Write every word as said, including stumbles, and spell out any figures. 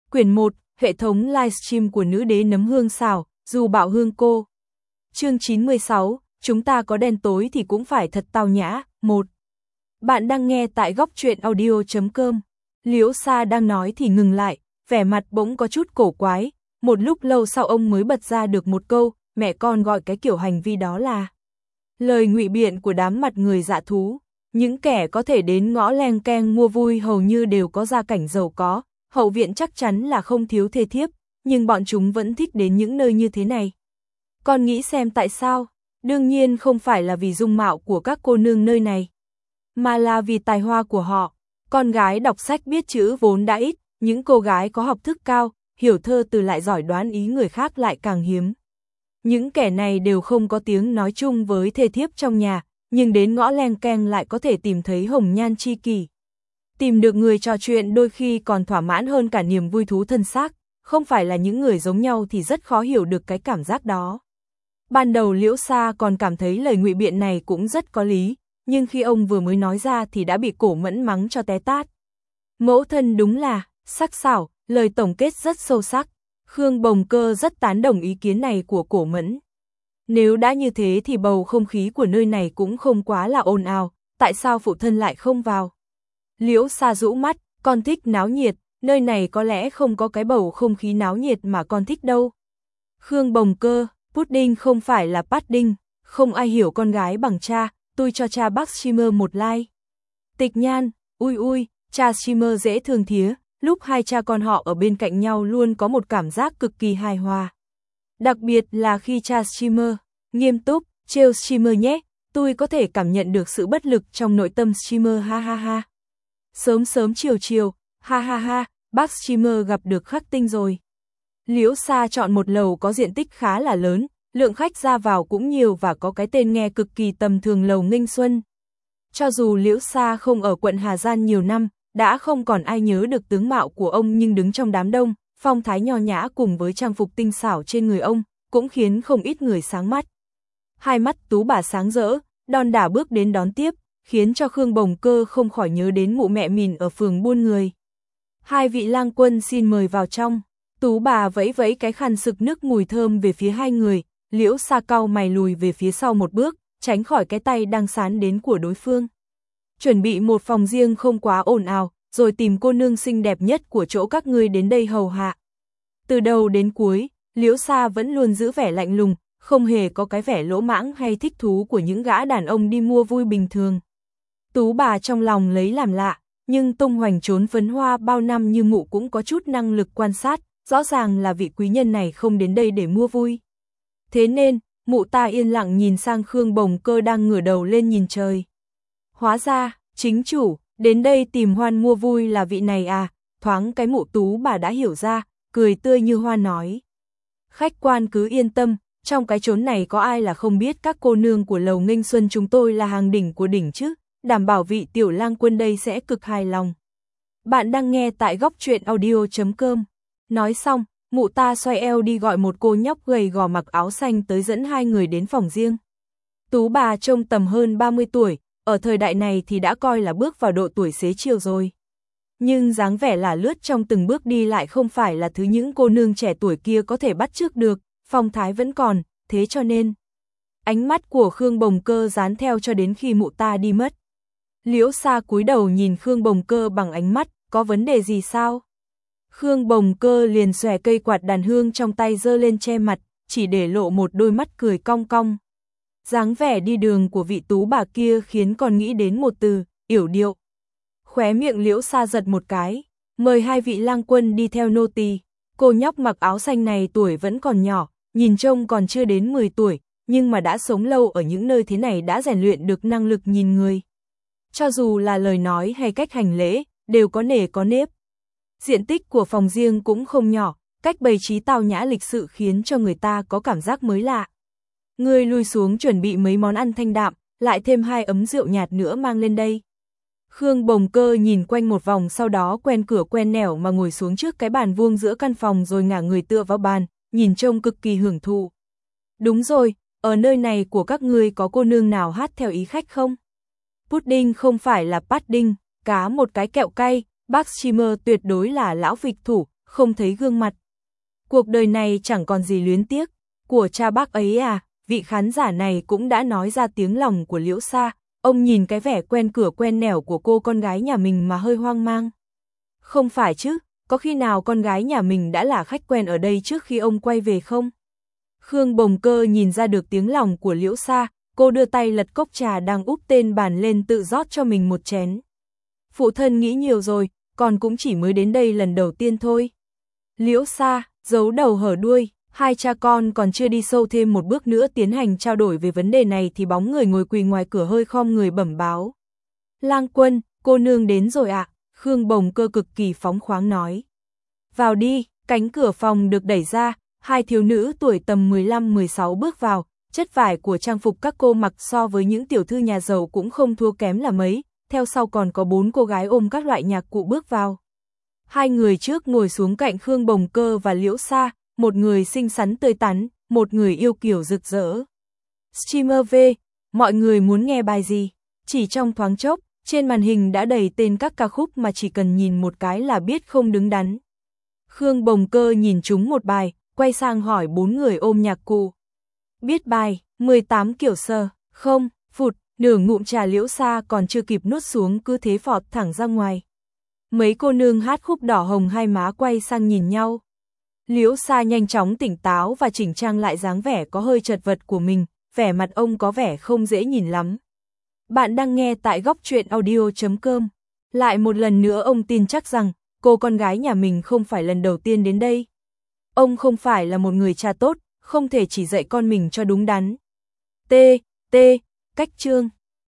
Quyển một, hệ thống livestream của nữ đế nấm hương xào, dù bạo hương cô. Chương chín mươi sáu, chúng ta có đen tối thì cũng phải thật tao nhã. một. Bạn đang nghe tại góc truyện audio chấm com. Liễu Sa đang nói thì ngừng lại, vẻ mặt bỗng có chút cổ quái, một lúc lâu sau ông mới bật ra được một câu, mẹ con gọi cái kiểu hành vi đó là lời ngụy biện của đám mặt người dạ thú. Những kẻ có thể đến ngõ leng keng mua vui hầu như đều có gia cảnh giàu có, hậu viện chắc chắn là không thiếu thê thiếp, nhưng bọn chúng vẫn thích đến những nơi như thế này. Con nghĩ xem tại sao? Đương nhiên không phải là vì dung mạo của các cô nương nơi này, mà là vì tài hoa của họ. Con gái đọc sách biết chữ vốn đã ít, những cô gái có học thức cao, hiểu thơ từ lại giỏi đoán ý người khác lại càng hiếm. Những kẻ này đều không có tiếng nói chung với thê thiếp trong nhà, nhưng đến ngõ leng keng lại có thể tìm thấy hồng nhan chi kỷ. Tìm được người trò chuyện đôi khi còn thỏa mãn hơn cả niềm vui thú thân xác, không phải là những người giống nhau thì rất khó hiểu được cái cảm giác đó. Ban đầu Liễu Sa còn cảm thấy lời ngụy biện này cũng rất có lý, nhưng khi ông vừa mới nói ra thì đã bị Cổ Mẫn mắng cho té tát. Mẫu thân đúng là sắc sảo, lời tổng kết rất sâu sắc. Khương Bồng Cơ rất tán đồng ý kiến này của Cổ Mẫn. Nếu đã như thế thì bầu không khí của nơi này cũng không quá là ồn ào, tại sao phụ thân lại không vào? Liễu Sa rũ mắt, con thích náo nhiệt, nơi này có lẽ không có cái bầu không khí náo nhiệt mà con thích đâu. Khương Bồng Cơ, pudding không phải là pudding, không ai hiểu con gái bằng cha, tôi cho cha bác streamer một like. Tịch Nhan, ui ui, cha streamer dễ thương thía, lúc hai cha con họ ở bên cạnh nhau luôn có một cảm giác cực kỳ hài hòa. Đặc biệt là khi cha streamer nghiêm túc, trêu streamer nhé, tôi có thể cảm nhận được sự bất lực trong nội tâm streamer ha ha ha. Sớm sớm chiều chiều, ha ha ha, bác streamer gặp được khắc tinh rồi. Liễu Sa chọn một lầu có diện tích khá là lớn, lượng khách ra vào cũng nhiều và có cái tên nghe cực kỳ tầm thường, lầu Nghênh Xuân. Cho dù Liễu Sa không ở quận Hà Giang nhiều năm, đã không còn ai nhớ được tướng mạo của ông, nhưng đứng trong đám đông, phong thái nho nhã cùng với trang phục tinh xảo trên người ông, cũng khiến không ít người sáng mắt. Hai mắt tú bà sáng rỡ, đon đả bước đến đón tiếp, khiến cho Khương Bồng Cơ không khỏi nhớ đến mụ mẹ mình ở phường buôn người. Hai vị lang quân xin mời vào trong. Tú bà vẫy vẫy cái khăn sực nước mùi thơm về phía hai người, Liễu Sa cau mày lùi về phía sau một bước, tránh khỏi cái tay đang sán đến của đối phương. Chuẩn bị một phòng riêng không quá ồn ào, rồi tìm cô nương xinh đẹp nhất của chỗ các ngươi đến đây hầu hạ. Từ đầu đến cuối, Liễu Sa vẫn luôn giữ vẻ lạnh lùng, không hề có cái vẻ lỗ mãng hay thích thú của những gã đàn ông đi mua vui bình thường. Tú bà trong lòng lấy làm lạ, nhưng tung hoành trốn phấn hoa bao năm như mụ cũng có chút năng lực quan sát, rõ ràng là vị quý nhân này không đến đây để mua vui. Thế nên, mụ ta yên lặng nhìn sang Khương Bồng Cơ đang ngửa đầu lên nhìn trời. Hóa ra, chính chủ, đến đây tìm hoan mua vui là vị này à, thoáng cái mụ tú bà đã hiểu ra, cười tươi như hoa nói. Khách quan cứ yên tâm, trong cái chốn này có ai là không biết các cô nương của lầu Nghênh Xuân chúng tôi là hàng đỉnh của đỉnh chứ, đảm bảo vị tiểu lang quân đây sẽ cực hài lòng. Bạn đang nghe tại góc truyện audio chấm com. Nói xong, mụ ta xoay eo đi gọi một cô nhóc gầy gò mặc áo xanh tới dẫn hai người đến phòng riêng. Tú bà trông tầm hơn ba mươi tuổi, ở thời đại này thì đã coi là bước vào độ tuổi xế chiều rồi. Nhưng dáng vẻ là lướt trong từng bước đi lại không phải là thứ những cô nương trẻ tuổi kia có thể bắt chước được, phong thái vẫn còn, thế cho nên ánh mắt của Khương Bồng Cơ dán theo cho đến khi mụ ta đi mất. Liễu Sa cúi đầu nhìn Khương Bồng Cơ bằng ánh mắt, có vấn đề gì sao? Khương Bồng Cơ liền xòe cây quạt đàn hương trong tay giơ lên che mặt, chỉ để lộ một đôi mắt cười cong cong. Dáng vẻ đi đường của vị tú bà kia khiến con nghĩ đến một từ, yểu điệu. Khóe miệng Liễu Sa giật một cái, mời hai vị lang quân đi theo nô tỳ. Cô nhóc mặc áo xanh này tuổi vẫn còn nhỏ, nhìn trông còn chưa đến mười tuổi, nhưng mà đã sống lâu ở những nơi thế này đã rèn luyện được năng lực nhìn người. Cho dù là lời nói hay cách hành lễ, đều có nề có nếp. Diện tích của phòng riêng cũng không nhỏ, cách bày trí tao nhã lịch sự khiến cho người ta có cảm giác mới lạ. Ngươi lui xuống chuẩn bị mấy món ăn thanh đạm, lại thêm hai ấm rượu nhạt nữa mang lên đây. Khương Bồng Cơ nhìn quanh một vòng, sau đó quen cửa quen nẻo mà ngồi xuống trước cái bàn vuông giữa căn phòng rồi ngả người tựa vào bàn, nhìn trông cực kỳ hưởng thụ. Đúng rồi, ở nơi này của các ngươi có cô nương nào hát theo ý khách không? Pudding không phải là pudding, cá một cái kẹo cay, bác streamer tuyệt đối là lão phịch thủ, không thấy gương mặt. Cuộc đời này chẳng còn gì luyến tiếc, của cha bác ấy à, vị khán giả này cũng đã nói ra tiếng lòng của Liễu Sa, ông nhìn cái vẻ quen cửa quen nẻo của cô con gái nhà mình mà hơi hoang mang. Không phải chứ, có khi nào con gái nhà mình đã là khách quen ở đây trước khi ông quay về không? Khương Bồng Cơ nhìn ra được tiếng lòng của Liễu Sa, cô đưa tay lật cốc trà đang úp tên bàn lên tự rót cho mình một chén. Phụ thân nghĩ nhiều rồi, con cũng chỉ mới đến đây lần đầu tiên thôi. Liễu Sa, giấu đầu hở đuôi, hai cha con còn chưa đi sâu thêm một bước nữa tiến hành trao đổi về vấn đề này thì bóng người ngồi quỳ ngoài cửa hơi khom người bẩm báo. Lang Quân, cô nương đến rồi ạ, à? Khương Bồng Cơ cực kỳ phóng khoáng nói. Vào đi, cánh cửa phòng được đẩy ra, hai thiếu nữ tuổi tầm mười lăm mười sáu bước vào, chất vải của trang phục các cô mặc so với những tiểu thư nhà giàu cũng không thua kém là mấy, theo sau còn có bốn cô gái ôm các loại nhạc cụ bước vào. Hai người trước ngồi xuống cạnh Khương Bồng Cơ và Liễu Sa, một người xinh xắn tươi tắn, một người yêu kiều rực rỡ. Streamer V, mọi người muốn nghe bài gì? Chỉ trong thoáng chốc, trên màn hình đã đầy tên các ca khúc mà chỉ cần nhìn một cái là biết không đứng đắn. Khương Bồng Cơ nhìn chúng một bài, quay sang hỏi bốn người ôm nhạc cụ. Biết bài, mười tám kiểu sơ, không, phụt, nửa ngụm trà Liễu Sa còn chưa kịp nuốt xuống cứ thế phọt thẳng ra ngoài. Mấy cô nương hát khúc đỏ hồng hai má quay sang nhìn nhau. Liễu Sa nhanh chóng tỉnh táo và chỉnh trang lại dáng vẻ có hơi chật vật của mình, vẻ mặt ông có vẻ không dễ nhìn lắm. Bạn đang nghe tại góc truyện audio chấm com. Lại một lần nữa ông tin chắc rằng, cô con gái nhà mình không phải lần đầu tiên đến đây. Ông không phải là một người cha tốt, không thể chỉ dạy con mình cho đúng đắn. T. T. Cách chương